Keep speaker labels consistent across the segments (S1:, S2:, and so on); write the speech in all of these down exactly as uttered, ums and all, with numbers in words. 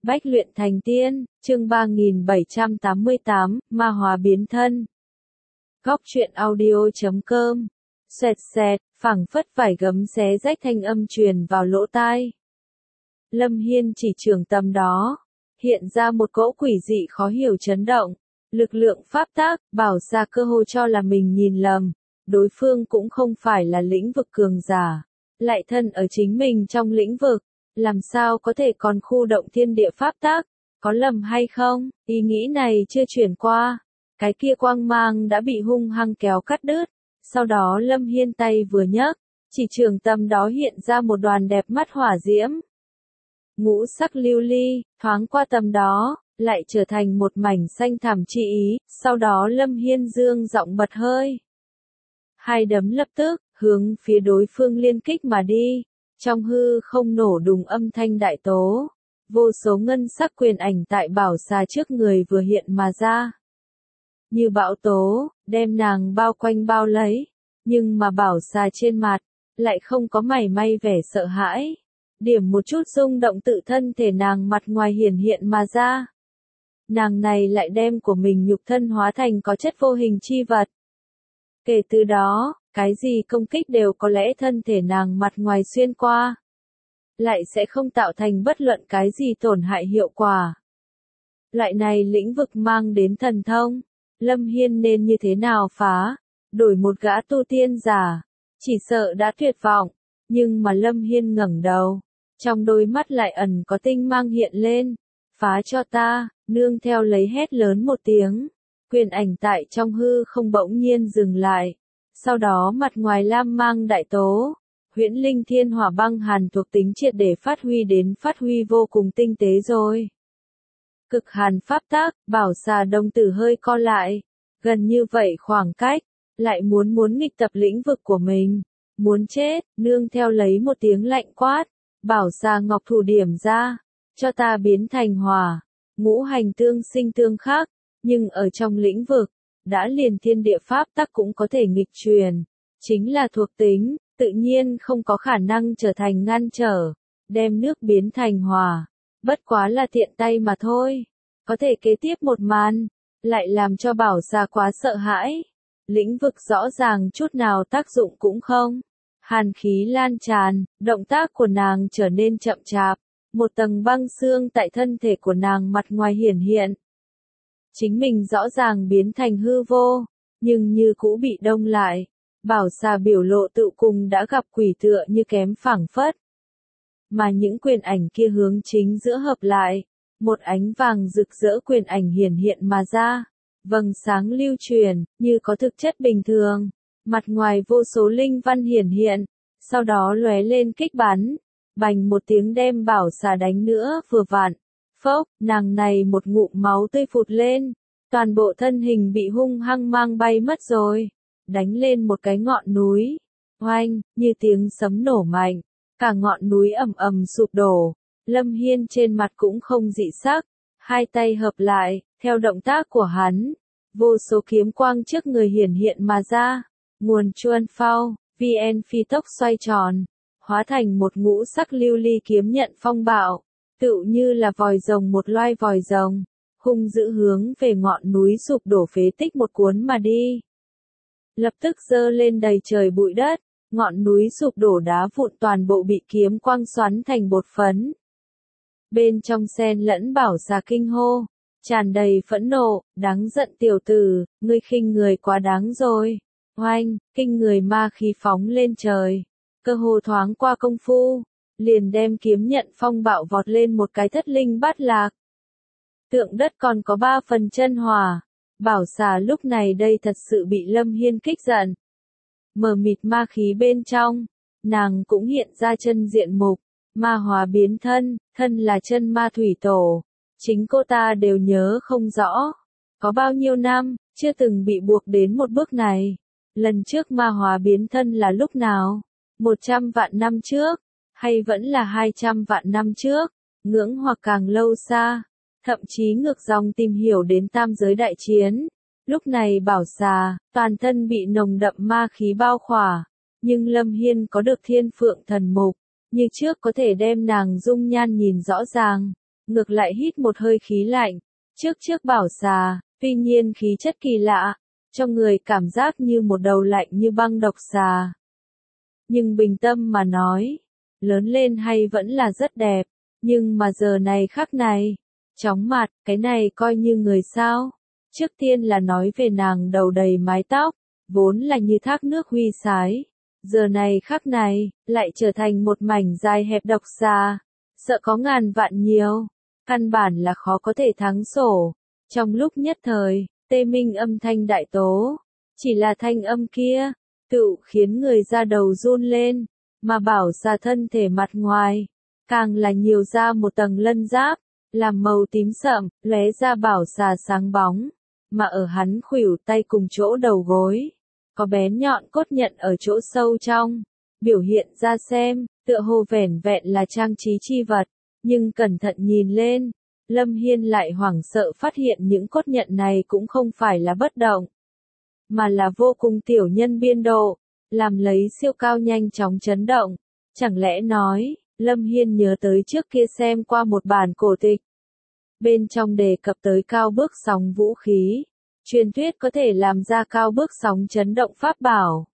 S1: Bách luyện thành tiên, chương ba nghìn bảy trăm tám mươi tám, ma hóa biến thân. Góc truyện audio chấm com. Xoẹt xẹt, phảng phất vải gấm xé rách thanh âm truyền vào lỗ tai. Lâm Hiên chỉ trường tầm đó, hiện ra một cỗ quỷ dị khó hiểu chấn động. Lực lượng pháp tác, bảo ra cơ hội cho là mình nhìn lầm. Đối phương cũng không phải là lĩnh vực cường giả, lại thân ở chính mình trong lĩnh vực. Làm sao có thể còn khu động thiên địa pháp tác, có lầm hay không? Ý nghĩ này chưa chuyển qua, cái kia quang mang đã bị hung hăng kéo cắt đứt. Sau đó Lâm Hiên tay vừa nhấc, chỉ trường tâm đó hiện ra một đoàn đẹp mắt hỏa diễm. Ngũ sắc lưu ly, thoáng qua tầm đó, lại trở thành một mảnh xanh thẳm chi ý, sau đó Lâm Hiên dương giọng bật hơi. Hai đấm lập tức, hướng phía đối phương liên kích mà đi. Trong hư không nổ đùng âm thanh đại tố, vô số ngân sắc quyền ảnh tại bảo xà trước người vừa hiện mà ra. Như bão tố, đem nàng bao quanh bao lấy, nhưng mà bảo xà trên mặt, lại không có mảy may vẻ sợ hãi. Điểm một chút rung động tự thân thể nàng mặt ngoài hiển hiện mà ra. Nàng này lại đem của mình nhục thân hóa thành có chất vô hình chi vật. Kể từ đó, cái gì công kích đều có lẽ thân thể nàng mặt ngoài xuyên qua, lại sẽ không tạo thành bất luận cái gì tổn hại hiệu quả. Loại này lĩnh vực mang đến thần thông, Lâm Hiên nên như thế nào phá, đổi một gã tu tiên giả, chỉ sợ đã tuyệt vọng, nhưng mà Lâm Hiên ngẩng đầu, trong đôi mắt lại ẩn có tinh mang hiện lên, phá cho ta, nương theo lấy hét lớn một tiếng, quyền ảnh tại trong hư không bỗng nhiên dừng lại. Sau đó mặt ngoài lam mang đại tố, huyễn linh thiên hỏa băng hàn thuộc tính triệt để phát huy đến phát huy vô cùng tinh tế rồi. Cực hàn pháp tác, bảo xà đồng tử hơi co lại, gần như vậy khoảng cách, lại muốn muốn nghịch tập lĩnh vực của mình, muốn chết, nương theo lấy một tiếng lạnh quát, bảo xà ngọc thủ điểm ra, cho ta biến thành hỏa, ngũ hành tương sinh tương khắc, nhưng ở trong lĩnh vực, đã liền thiên địa pháp tắc cũng có thể nghịch truyền, chính là thuộc tính, tự nhiên không có khả năng trở thành ngăn trở, đem nước biến thành hỏa, bất quá là tiện tay mà thôi. Có thể kế tiếp một màn, lại làm cho bảo xà quá sợ hãi, lĩnh vực rõ ràng chút nào tác dụng cũng không, hàn khí lan tràn, động tác của nàng trở nên chậm chạp, một tầng băng xương tại thân thể của nàng mặt ngoài hiển hiện. Chính mình rõ ràng biến thành hư vô, nhưng như cũ bị đông lại. Bảo xà biểu lộ tự cùng đã gặp quỷ tựa như kém phảng phất. Mà những quyền ảnh kia hướng chính giữa hợp lại, một ánh vàng rực rỡ quyền ảnh hiển hiện mà ra. Vầng sáng lưu truyền, như có thực chất bình thường. Mặt ngoài vô số linh văn hiển hiện, sau đó lóe lên kích bắn. Bành một tiếng đem bảo xà đánh nữa vừa vặn. Phốc, nàng này một ngụm máu tươi phụt lên, toàn bộ thân hình bị hung hăng mang bay mất rồi, đánh lên một cái ngọn núi, oanh, như tiếng sấm nổ mạnh, cả ngọn núi ầm ầm sụp đổ, Lâm Hiên trên mặt cũng không dị sắc, hai tay hợp lại, theo động tác của hắn, vô số kiếm quang trước người hiển hiện mà ra, nguồn chuan phao, vê en phi tốc xoay tròn, hóa thành một ngũ sắc lưu ly kiếm nhận phong bạo. Tựu như là vòi rồng một loài vòi rồng, hung dữ hướng về ngọn núi sụp đổ phế tích một cuốn mà đi. Lập tức dơ lên đầy trời bụi đất, ngọn núi sụp đổ đá vụn toàn bộ bị kiếm quang xoắn thành bột phấn. Bên trong xen lẫn bảo xà kinh hô, tràn đầy phẫn nộ, đáng giận tiểu tử, ngươi khinh người quá đáng rồi. Oanh, kinh người ma khí phóng lên trời, cơ hồ thoáng qua công phu. Liền đem kiếm nhận phong bạo vọt lên một cái thất linh bát lạc. Tượng đất còn có ba phần chân hỏa, bảo xà lúc này đây thật sự bị Lâm Hiên kích giận. Mờ mịt ma khí bên trong, nàng cũng hiện ra chân diện mục, ma hóa biến thân, thân là chân ma thủy tổ. Chính cô ta đều nhớ không rõ, có bao nhiêu năm, chưa từng bị buộc đến một bước này. Lần trước ma hóa biến thân là lúc nào? Một trăm vạn năm trước? Hay vẫn là hai trăm vạn năm trước, ngưỡng hoặc càng lâu xa, thậm chí ngược dòng tìm hiểu đến tam giới đại chiến. Lúc này bảo xà, toàn thân bị nồng đậm ma khí bao khỏa, nhưng Lâm Hiên có được thiên phượng thần mục, như trước có thể đem nàng dung nhan nhìn rõ ràng. ngược lại hít một hơi khí lạnh, trước trước bảo xà, tuy nhiên khí chất kỳ lạ, cho người cảm giác như một đầu lạnh như băng độc xà. Nhưng bình tâm mà nói, lớn lên hay vẫn là rất đẹp, nhưng mà giờ này khắc này, chóng mặt, cái này coi như người sao? Trước tiên là nói về nàng đầu đầy mái tóc, vốn là như thác nước huy sái, giờ này khắc này, lại trở thành một mảnh dài hẹp độc xà, sợ có ngàn vạn nhiều, căn bản là khó có thể thắng sổ. Trong lúc nhất thời, tê minh âm thanh đại tố, chỉ là thanh âm kia, tự khiến người ra đầu run lên, mà bảo xà thân thể mặt ngoài, càng là nhiều ra một tầng lân giáp, làm màu tím sậm, lóe ra bảo xà sáng bóng, mà ở hắn khuỷu tay cùng chỗ đầu gối, có bén nhọn cốt nhận ở chỗ sâu trong, biểu hiện ra xem, tựa hồ vẻn vẹn là trang trí chi vật, nhưng cẩn thận nhìn lên, Lâm Hiên lại hoảng sợ phát hiện những cốt nhận này cũng không phải là bất động, mà là vô cùng tiểu nhân biên độ, làm lấy siêu cao nhanh chóng chấn động. Chẳng lẽ nói, Lâm Hiên nhớ tới trước kia xem qua một bản cổ tịch. Bên trong đề cập tới cao bước sóng vũ khí, truyền thuyết có thể làm ra cao bước sóng chấn động pháp bảo.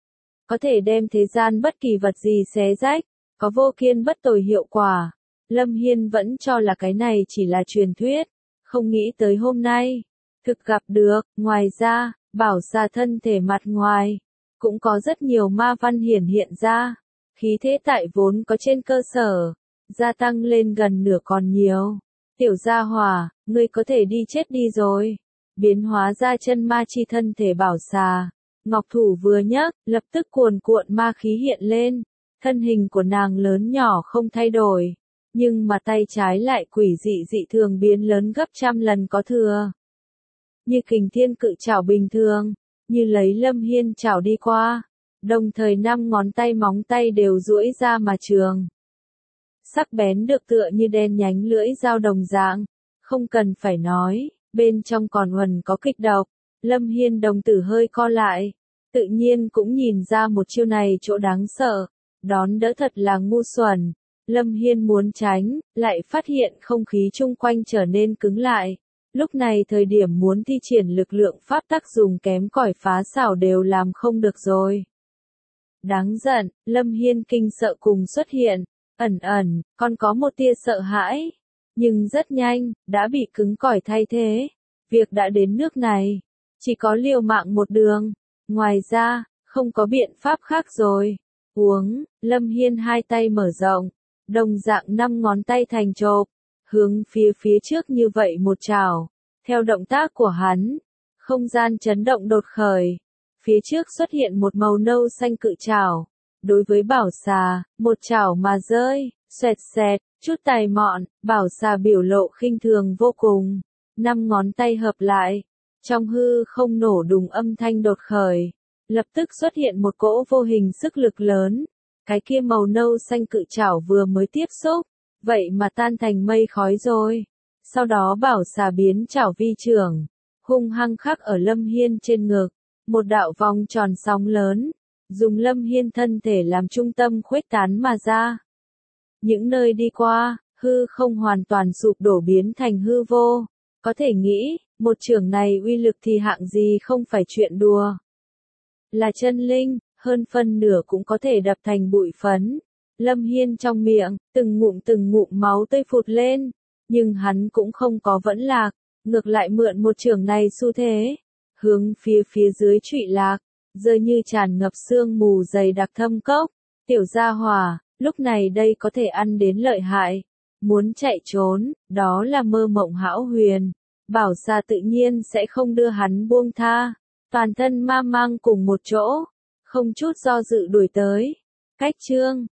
S1: Có thể đem thế gian bất kỳ vật gì xé rách, có vô kiên bất tồi hiệu quả. Lâm Hiên vẫn cho là cái này chỉ là truyền thuyết, không nghĩ tới hôm nay, thực gặp được. Ngoài ra, bảo xà thân thể mặt ngoài, cũng có rất nhiều ma văn hiển hiện ra, khí thế tại vốn có trên cơ sở, gia tăng lên gần nửa còn nhiều. Tiểu gia hỏa, ngươi có thể đi chết đi rồi. Biến hóa ra chân ma chi thân thể bảo xà, ngọc thủ vừa nhấc, lập tức cuồn cuộn ma khí hiện lên, thân hình của nàng lớn nhỏ không thay đổi, nhưng mà tay trái lại quỷ dị dị thường biến lớn gấp trăm lần có thừa. Như kình thiên cự chảo bình thường, như lấy Lâm Hiên chảo đi qua, đồng thời năm ngón tay móng tay đều duỗi ra mà trường. Sắc bén được tựa như đen nhánh lưỡi dao đồng dạng, không cần phải nói, bên trong còn huần có kịch độc. Lâm Hiên đồng tử hơi co lại, tự nhiên cũng nhìn ra một chiêu này chỗ đáng sợ, đón đỡ thật là ngu xuẩn. Lâm Hiên muốn tránh, lại phát hiện không khí chung quanh trở nên cứng lại. Lúc này thời điểm muốn thi triển lực lượng pháp tắc dùng kém cỏi phá xảo đều làm không được rồi. Đáng giận, Lâm Hiên kinh sợ cùng xuất hiện, ẩn ẩn, còn có một tia sợ hãi. Nhưng rất nhanh, đã bị cứng cỏi thay thế. Việc đã đến nước này, chỉ có liều mạng một đường. Ngoài ra, không có biện pháp khác rồi. Uống, Lâm Hiên hai tay mở rộng, đồng dạng năm ngón tay thành chộp, hướng phía phía trước như vậy một chảo. Theo động tác của hắn, không gian chấn động đột khởi. Phía trước xuất hiện một màu nâu xanh cự chảo. Đối với bảo xà, một chảo mà rơi, xoẹt xẹt, chút tài mọn, bảo xà biểu lộ khinh thường vô cùng. Năm ngón tay hợp lại, trong hư không nổ đùng âm thanh đột khởi. Lập tức xuất hiện một cỗ vô hình sức lực lớn. Cái kia màu nâu xanh cự chảo vừa mới tiếp xúc, vậy mà tan thành mây khói rồi. Sau đó bảo xà biến chảo vi trưởng, hung hăng khắc ở Lâm Hiên trên ngực, một đạo vòng tròn sóng lớn, dùng Lâm Hiên thân thể làm trung tâm khuếch tán mà ra. Những nơi đi qua, hư không hoàn toàn sụp đổ biến thành hư vô, có thể nghĩ, một chưởng này uy lực thì hạng gì không phải chuyện đùa. Là chân linh, hơn phân nửa cũng có thể đập thành bụi phấn. Lâm Hiên trong miệng, từng ngụm từng ngụm máu tươi phụt lên, nhưng hắn cũng không có vẫn lạc, ngược lại mượn một chưởng này xu thế, hướng phía phía dưới trụy lạc, rơi như tràn ngập sương mù dày đặc thâm cốc. Tiểu gia hỏa, lúc này đây có thể ăn đến lợi hại, muốn chạy trốn, đó là mơ mộng hão huyền. Bảo xà tự nhiên sẽ không đưa hắn buông tha, toàn thân ma mang cùng một chỗ, không chút do dự đuổi tới. Cách chương